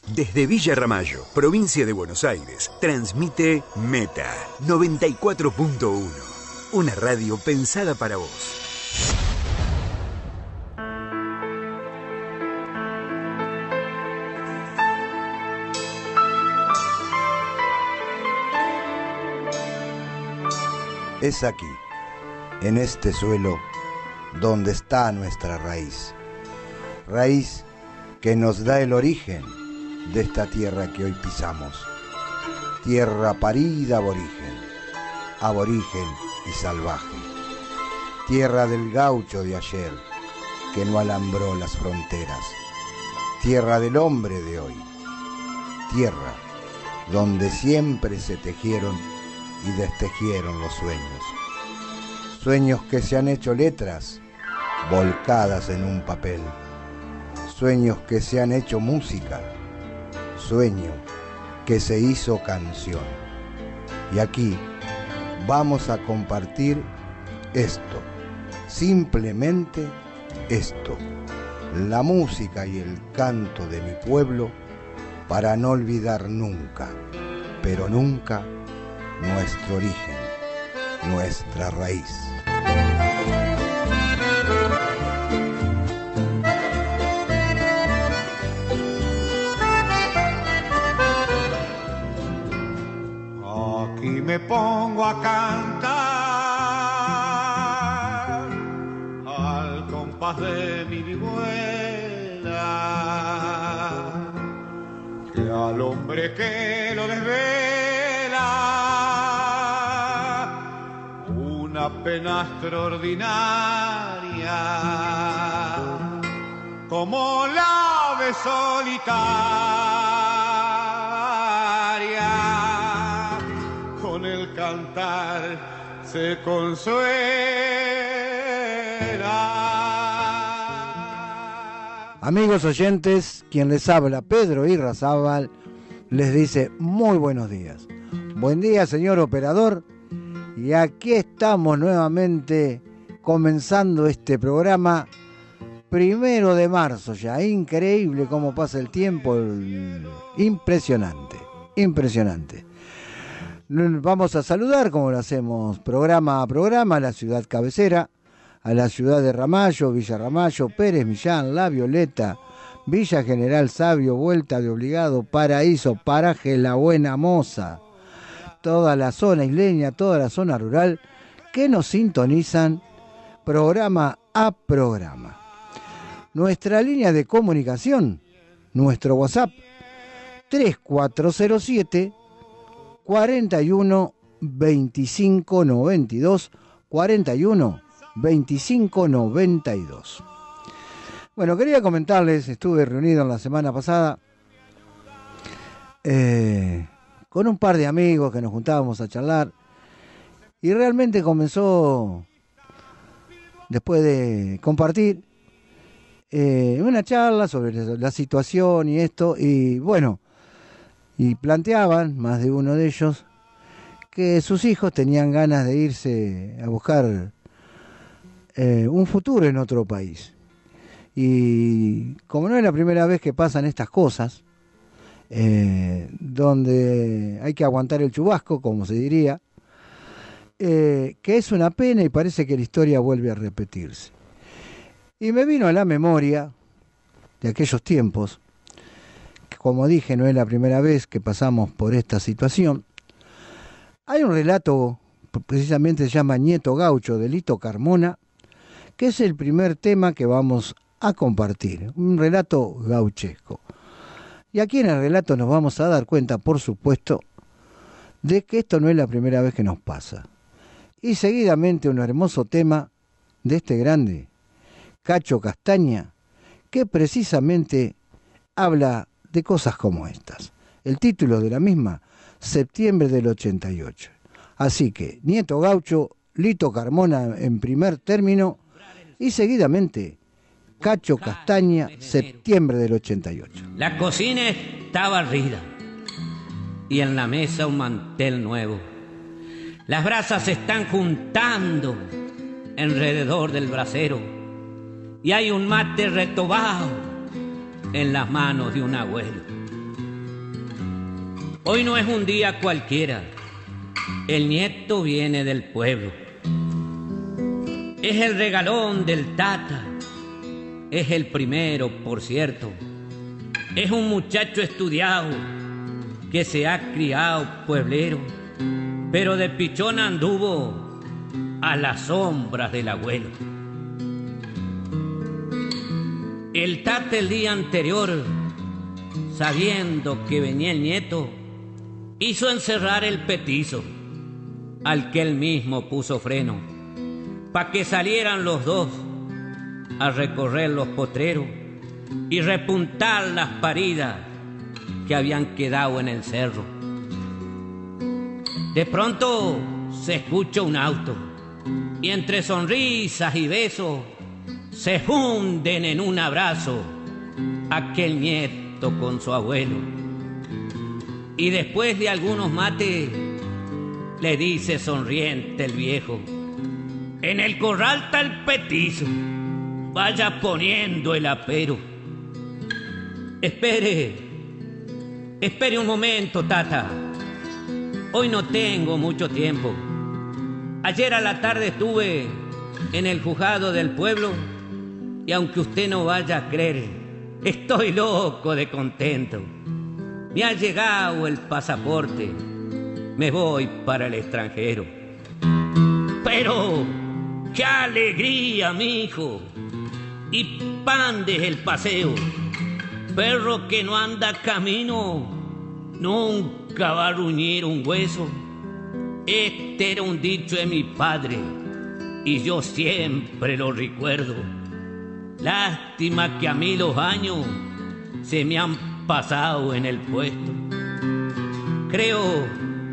Desde Villa Ramallo, provincia de Buenos Aires, transmite Meta 94.1, una radio pensada para vos. Es aquí, en este suelo, donde está nuestra raíz. Raíz que nos da el origen de esta tierra que hoy pisamos. Tierra parida aborigen, aborigen y salvaje. Tierra del gaucho de ayer, que no alambró las fronteras. Tierra del hombre de hoy. Tierra donde siempre se tejieron y destejieron los sueños. Sueños que se han hecho letras volcadas en un papel. Sueños que se han hecho música. Sueño que se hizo canción. Y aquí vamos a compartir esto, simplemente esto, la música y el canto de mi pueblo, para no olvidar nunca, pero nunca, nuestro origen, nuestra raíz. Aquí me pongo a cantar al compás de mi vihuela, que al hombre que lo desvela una pena extraordinaria, como la ave solitaria, con el cantar se consuela. Amigos oyentes, quien les habla, Pedro Irrazábal, les dice muy buenos días. Buen día, señor operador. Y aquí estamos nuevamente comenzando este programa 1 de marzo ya. Increíble cómo pasa el tiempo. Impresionante, impresionante. Vamos a saludar, como lo hacemos programa a programa, a la ciudad cabecera, a la ciudad de Ramallo, Villa Ramallo, Pérez Millán, La Violeta, Villa General Sabio, Vuelta de Obligado, Paraíso, Paraje La Buena Moza, toda la zona isleña, toda la zona rural, que nos sintonizan programa a programa. Nuestra línea de comunicación, nuestro WhatsApp, 3407 41 25 92, 41 25 92. Bueno, quería comentarles, estuve reunido en la semana pasada con un par de amigos que nos juntábamos a charlar, y realmente comenzó, después de compartir una charla sobre la situación y esto, y bueno, y planteaban, más de uno de ellos, que sus hijos tenían ganas de irse a buscar un futuro en otro país. Y como no es la primera vez que pasan estas cosas, donde hay que aguantar el chubasco, como se diría, que es una pena y parece que la historia vuelve a repetirse. Y me vino a la memoria de aquellos tiempos, que como dije no es la primera vez que pasamos por esta situación. Hay un relato, precisamente se llama Nieto Gaucho, de Lito Carmona, que es el primer tema que vamos a compartir, un relato gauchesco. Y aquí en el relato nos vamos a dar cuenta, por supuesto, de que esto no es la primera vez que nos pasa. Y seguidamente un hermoso tema de este grande, Cacho Castaña, que precisamente habla de cosas como estas. El título de la misma, Septiembre del 88. Así que, Nieto Gaucho, Lito Carmona en primer término, y seguidamente Cacho Castaña, Septiembre del 88. La cocina está barrida y en la mesa un mantel nuevo. Las brasas se están juntando alrededor del brasero y hay un mate retobado en las manos de un abuelo. Hoy no es un día cualquiera. El nieto viene del pueblo. Es el regalón del tata. Es el primero, por cierto. Es un muchacho estudiado que se ha criado pueblero, pero de pichón anduvo a las sombras del abuelo. El tata el día anterior, sabiendo que venía el nieto, hizo encerrar el petizo, al que él mismo puso freno, pa' que salieran los dos a recorrer los potreros y repuntar las paridas que habían quedado en el cerro. De pronto se escucha un auto y entre sonrisas y besos se funden en un abrazo aquel nieto con su abuelo. Y después de algunos mates le dice sonriente el viejo: en el corral está el petizo, vaya poniendo el apero. Espere un momento, tata. Hoy no tengo mucho tiempo. Ayer a la tarde estuve en el juzgado del pueblo y aunque usted no vaya a creer, estoy loco de contento. Me ha llegado el pasaporte, me voy para el extranjero. Pero qué alegría, mijo, y pan desde el paseo. Perro que no anda camino nunca va a ruñir un hueso. Este era un dicho de mi padre y yo siempre lo recuerdo. Lástima que a mí los años se me han pasado en el puesto. Creo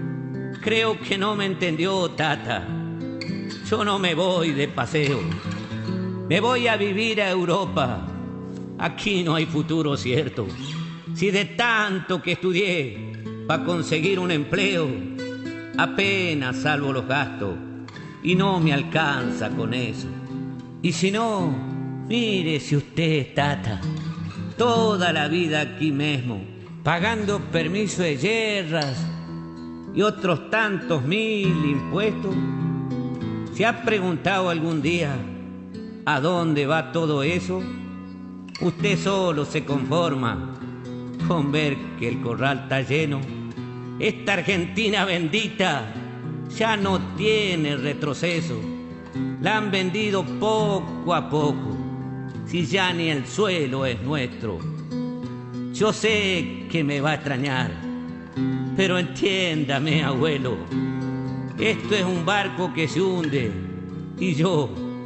que no me entendió, tata. Yo no me voy de paseo. Me voy a vivir a Europa. Aquí no hay futuro cierto. Si de tanto que estudié para conseguir un empleo, apenas salvo los gastos y no me alcanza con eso. Y si no, mírese usted, tata, toda la vida aquí mismo, pagando permiso de yerras y otros tantos mil impuestos. ¿Se ha preguntado algún día a dónde va todo eso? Usted solo se conforma con ver que el corral está lleno. Esta Argentina bendita ya no tiene retroceso. La han vendido poco a poco, si ya ni el suelo es nuestro. Yo sé que me va a extrañar, pero entiéndame, abuelo, esto es un barco que se hunde y yo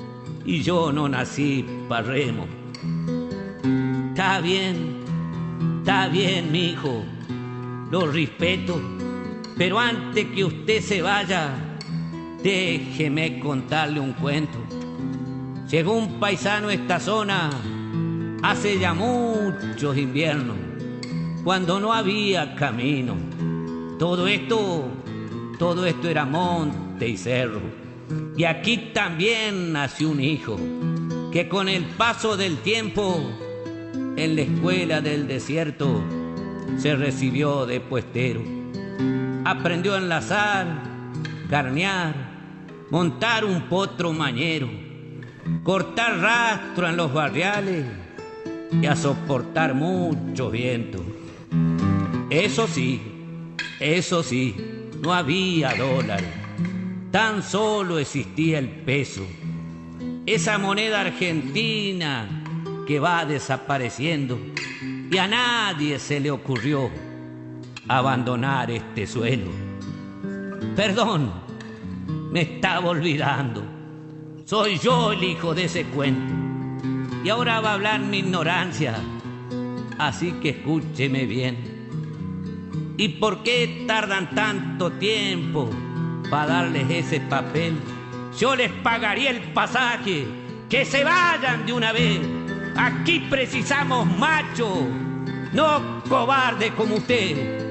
no nací pa' remo. Está bien, mi hijo, lo respeto, pero antes que usted se vaya, déjeme contarle un cuento. Llegó un paisano a esta zona hace ya muchos inviernos, cuando no había camino. Todo esto era monte y cerro. Y aquí también nació un hijo que con el paso del tiempo en la escuela del desierto se recibió de puestero. Aprendió a enlazar, carnear, montar un potro mañero, cortar rastro en los barriales y a soportar mucho viento. Eso sí, no había dólar, tan solo existía el peso, esa moneda argentina que va desapareciendo, y a nadie se le ocurrió abandonar este suelo. Perdón, me estaba olvidando. Soy yo el hijo de ese cuento. Y ahora va a hablar mi ignorancia, así que escúcheme bien. ¿Y por qué tardan tanto tiempo para darles ese papel? Yo les pagaría el pasaje, que se vayan de una vez. Aquí precisamos machos, no cobardes como usted.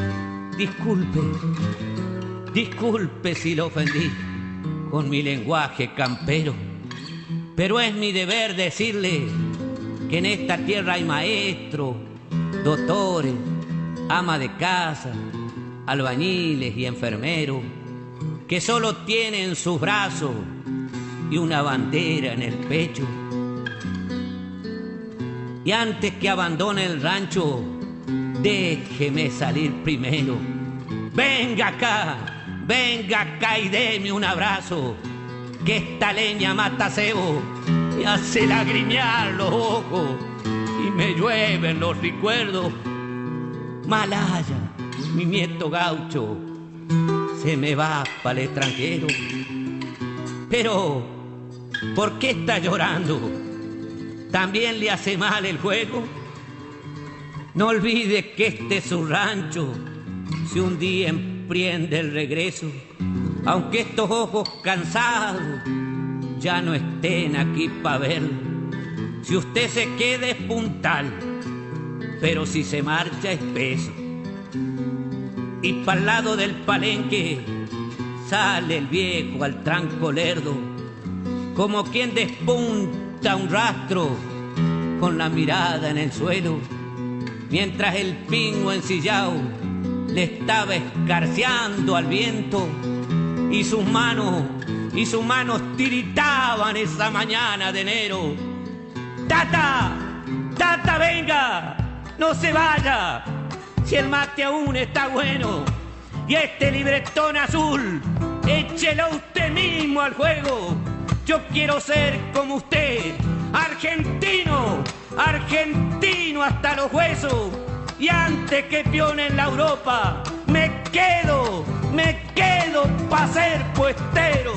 Disculpe si lo ofendí con mi lenguaje campero, pero es mi deber decirle que en esta tierra hay maestros, doctores, ama de casa, albañiles y enfermeros, que solo tienen sus brazos y una bandera en el pecho. Y antes que abandone el rancho, déjeme salir primero. Venga acá y deme un abrazo, que esta leña mata cebo y hace lagrimear los ojos y me llueven los recuerdos. Malaya, mi nieto gaucho, se me va para el extranjero. Pero, ¿por qué está llorando? ¿También le hace mal el juego? No olvide que este es su rancho, si un día emprende el regreso, aunque estos ojos cansados ya no estén aquí para verlo. Si usted se queda es puntal, pero si se marcha es peso. Y pa'l lado del palenque sale el viejo al tranco lerdo, como quien despunta un rastro con la mirada en el suelo, mientras el pingo ensillado le estaba escarceando al viento y sus manos tiritaban esa mañana de enero. ¡Tata! ¡Tata, venga! ¡No se vaya! Si el mate aún está bueno y este libretón azul, échelo usted mismo al juego. Yo quiero ser como usted, argentino, argentino hasta los huesos. Y antes que pione en la Europa, me quedo pa' ser puestero.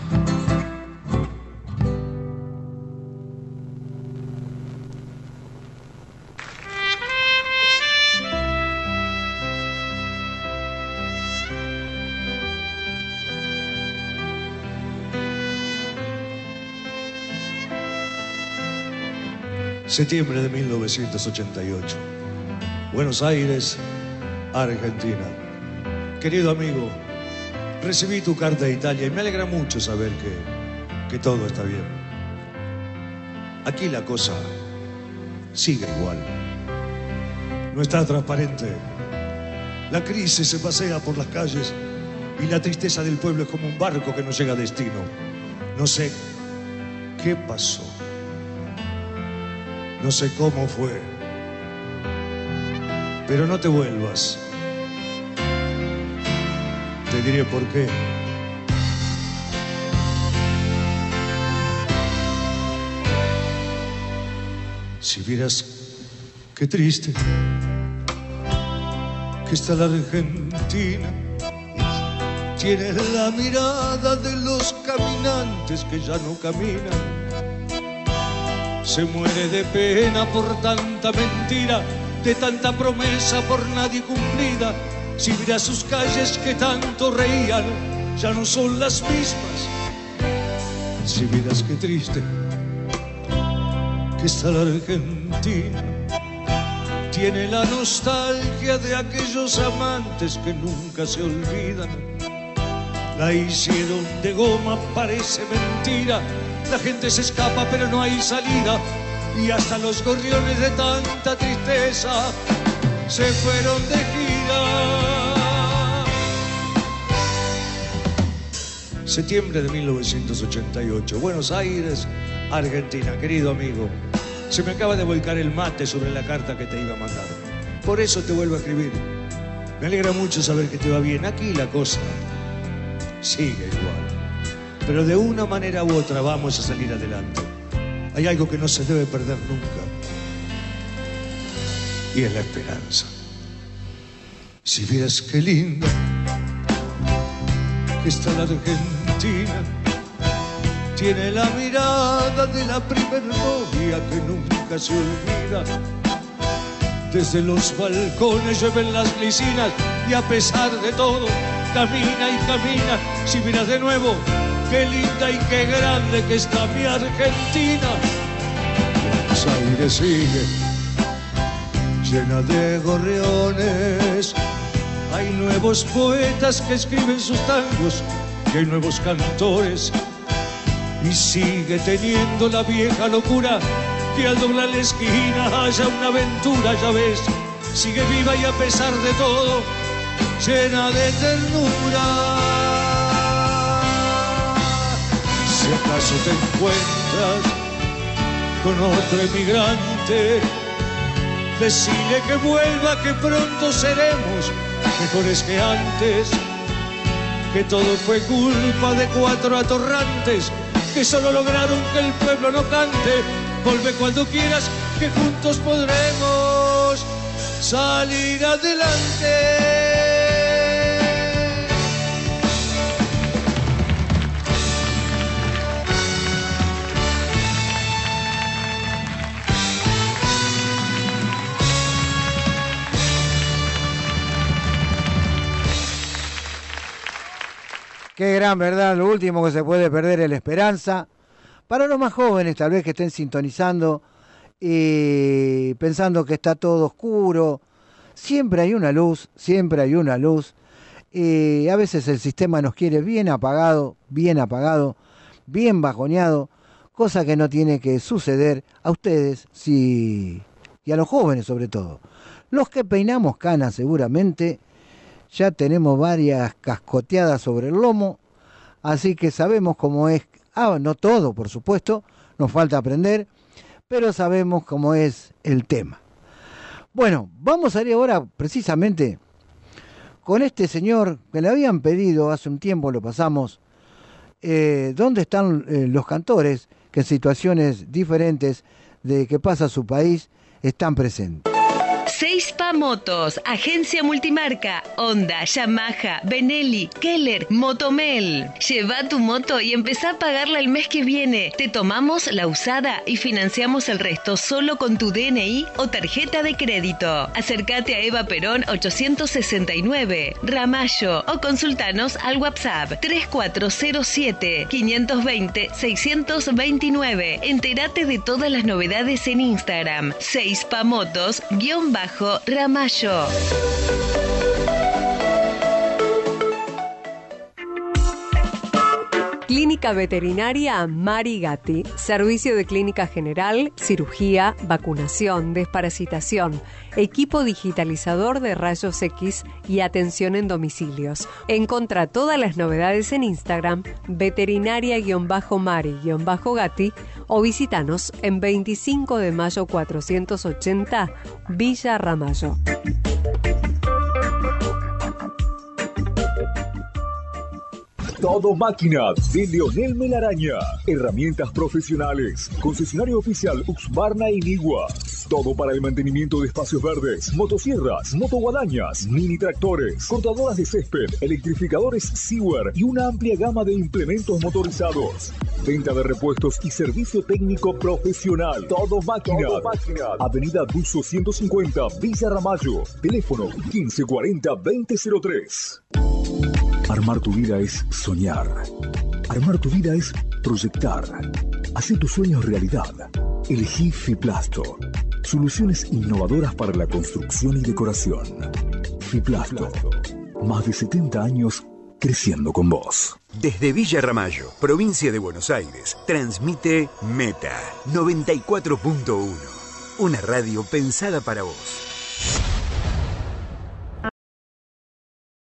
Septiembre de 1988. Buenos Aires, Argentina. Querido amigo, recibí tu carta de Italia y me alegra mucho saber que todo está bien. Aquí la cosa sigue igual. No está transparente. La crisis se pasea por las calles y la tristeza del pueblo es como un barco que no llega a destino. No sé qué pasó. No sé cómo fue, pero no te vuelvas. Te diré por qué. Si vieras qué triste que está la Argentina, tiene la mirada de los caminantes que ya no caminan. Se muere de pena por tanta mentira, de tanta promesa por nadie cumplida. Si miras sus calles que tanto reían, ya no son las mismas. Si miras qué triste que está la Argentina, tiene la nostalgia de aquellos amantes que nunca se olvidan. La hicieron de goma, parece mentira. La gente se escapa pero no hay salida, y hasta los gorriones de tanta tristeza se fueron de gira. Septiembre de 1988, Buenos Aires, Argentina. Querido amigo, se me acaba de volcar el mate sobre la carta que te iba a mandar. Por eso te vuelvo a escribir. Me alegra mucho saber que te va bien. Aquí la cosa sigue igual, pero de una manera u otra vamos a salir adelante. Hay algo que no se debe perder nunca, y es la esperanza. Si vieras qué linda que está la Argentina, tiene la mirada de la primer novia que nunca se olvida. Desde los balcones llueven las glicinas y a pesar de todo camina y camina. Si miras de nuevo, qué linda y qué grande que está mi Argentina. Buenos Aires sigue llena de gorriones. Hay nuevos poetas que escriben sus tangos y hay nuevos cantores. Y sigue teniendo la vieja locura que al doblar la esquina haya una aventura. Ya ves, sigue viva y a pesar de todo, llena de ternura. Si acaso te encuentras con otro emigrante, decile que vuelva, que pronto seremos mejores que antes, que todo fue culpa de 4 atorrantes que solo lograron que el pueblo no cante. Volve cuando quieras, que juntos podremos salir adelante. Qué gran verdad, lo último que se puede perder es la esperanza. Para los más jóvenes, tal vez que estén sintonizando y pensando que está todo oscuro, siempre hay una luz, siempre hay una luz. Y a veces el sistema nos quiere bien apagado, bien bajoneado, cosa que no tiene que suceder a ustedes y a los jóvenes sobre todo. Los que peinamos canas seguramente ya tenemos varias cascoteadas sobre el lomo, así que sabemos cómo es, no todo por supuesto, nos falta aprender, pero sabemos cómo es el tema. Bueno, vamos a ir ahora precisamente con este señor que le habían pedido, hace un tiempo lo pasamos, ¿dónde están los cantores que en situaciones diferentes de que pasa su país están presentes? Seispa Motos, agencia multimarca, Honda, Yamaha, Benelli, Keller, Motomel. Lleva tu moto y empezá a pagarla el mes que viene. Te tomamos la usada y financiamos el resto solo con tu DNI o tarjeta de crédito. Acércate a Eva Perón 869, Ramallo, o consultanos al WhatsApp 3407-520-629. Entérate de todas las novedades en Instagram, Seispa Motos _Ramallo. Clínica Veterinaria Mari Gatti. Servicio de clínica general, cirugía, vacunación, desparasitación, equipo digitalizador de rayos X y atención en domicilios. Encontrá todas las novedades en Instagram, veterinaria-mari-gatti, o visítanos en 25 de mayo 480, Villa Ramallo. Todo Máquina de Leonel Melaraña. Herramientas profesionales. Concesionario oficial Husqvarna y Nigua. Todo para el mantenimiento de espacios verdes, motosierras, motoguadañas, mini tractores, cortadoras de césped, electrificadores Sewer y una amplia gama de implementos motorizados. Venta de repuestos y servicio técnico profesional. Todo Máquina. Avenida Duso 150, Villa Ramallo. Teléfono 1540-2003. Armar tu vida es soñar. Armar tu vida es proyectar. Hacer tus sueños realidad. Elegí Fiplasto. Soluciones innovadoras para la construcción y decoración. Fiplasto. Más de 70 años creciendo con vos. Desde Villa Ramallo, provincia de Buenos Aires, transmite Meta 94.1. Una radio pensada para vos.